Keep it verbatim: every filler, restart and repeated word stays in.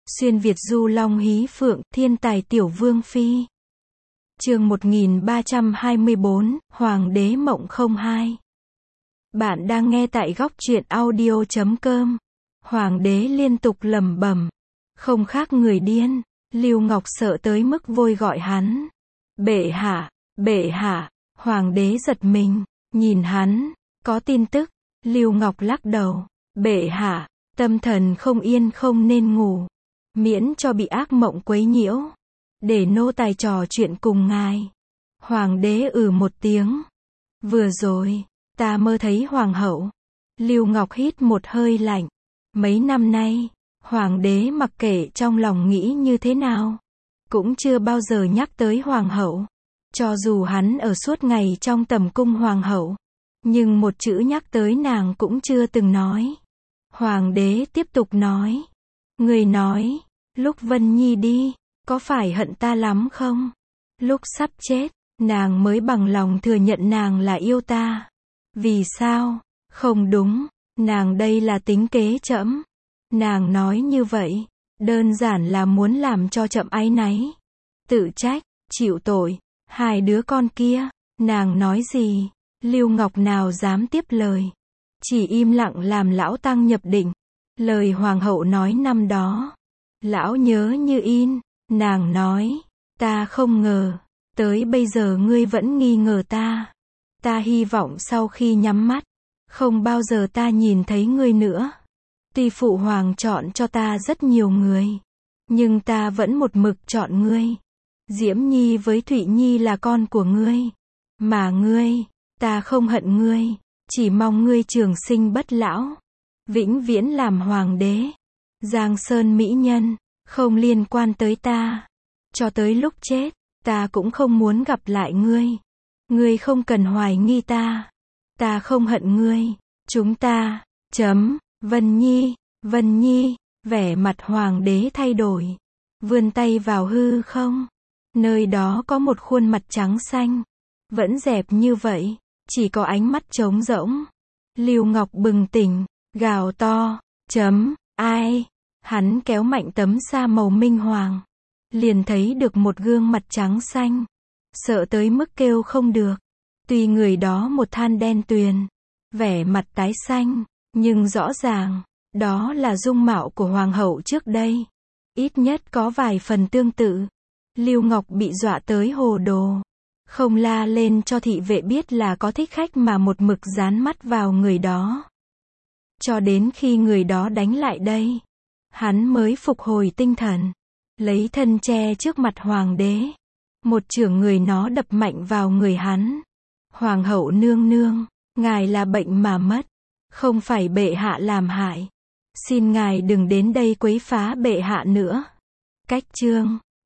Xuyên Việt du long hí phượng, thiên tài tiểu vương phi. Chương một nghìn ba trăm hai mươi bốn, Hoàng đế mộng không hai. Bạn đang nghe tại góc truyện audio chấm com. Hoàng đế liên tục lẩm bẩm, không khác người điên. Lưu Ngọc sợ tới mức vội gọi hắn. Bệ hạ, bệ hạ. Hoàng đế giật mình, nhìn hắn, có tin tức. Lưu Ngọc lắc đầu, bệ hạ, tâm thần không yên không nên ngủ, miễn cho bị ác mộng quấy nhiễu, để nô tài trò chuyện cùng ngài. Hoàng đế ừ một tiếng. Vừa rồi, ta mơ thấy hoàng hậu. Lưu Ngọc hít một hơi lạnh. Mấy năm nay, hoàng đế mặc kệ trong lòng nghĩ như thế nào, cũng chưa bao giờ nhắc tới hoàng hậu. Cho dù hắn ở suốt ngày trong tầm cung hoàng hậu, nhưng một chữ nhắc tới nàng cũng chưa từng nói. Hoàng đế tiếp tục nói. Người nói, lúc Vân Nhi đi, có phải hận ta lắm không? Lúc sắp chết, nàng mới bằng lòng thừa nhận nàng là yêu ta. Vì sao? Không đúng, nàng đây là tính kế trẫm. Nàng nói như vậy, đơn giản là muốn làm cho trẫm áy náy, tự trách, chịu tội. Hai đứa con kia, nàng nói gì? Lưu Ngọc nào dám tiếp lời, chỉ im lặng làm lão tăng nhập định. Lời hoàng hậu nói năm đó, lão nhớ như in. Nàng nói, ta không ngờ, tới bây giờ ngươi vẫn nghi ngờ ta. Ta hy vọng sau khi nhắm mắt, không bao giờ ta nhìn thấy ngươi nữa. Tuy phụ hoàng chọn cho ta rất nhiều người, nhưng ta vẫn một mực chọn ngươi. Diễm Nhi với Thụy Nhi là con của ngươi, mà ngươi, ta không hận ngươi, chỉ mong ngươi trường sinh bất lão, vĩnh viễn làm hoàng đế. Giang Sơn mỹ nhân, không liên quan tới ta. Cho tới lúc chết, ta cũng không muốn gặp lại ngươi. Ngươi không cần hoài nghi ta. Ta không hận ngươi. Chúng ta, chấm, Vân Nhi, Vân Nhi, vẻ mặt hoàng đế thay đổi. Vươn tay vào hư không. Nơi đó có một khuôn mặt trắng xanh. Vẫn dẹp như vậy, chỉ có ánh mắt trống rỗng. Lưu Ngọc bừng tỉnh, gào to, chấm, ai? Hắn kéo mạnh tấm sa màu minh hoàng, liền thấy được một gương mặt trắng xanh, sợ tới mức kêu không được. Tuy người đó một than đen tuyền, vẻ mặt tái xanh, nhưng rõ ràng, đó là dung mạo của hoàng hậu trước đây. Ít nhất có vài phần tương tự. Lưu Ngọc bị dọa tới hồ đồ, không la lên cho thị vệ biết là có thích khách mà một mực dán mắt vào người đó. Cho đến khi người đó đánh lại đây, hắn mới phục hồi tinh thần, lấy thân che trước mặt hoàng đế. Một chưởng người nó đập mạnh vào người hắn. Hoàng hậu nương nương, ngài là bệnh mà mất, không phải bệ hạ làm hại. Xin ngài đừng đến đây quấy phá bệ hạ nữa. Cách chương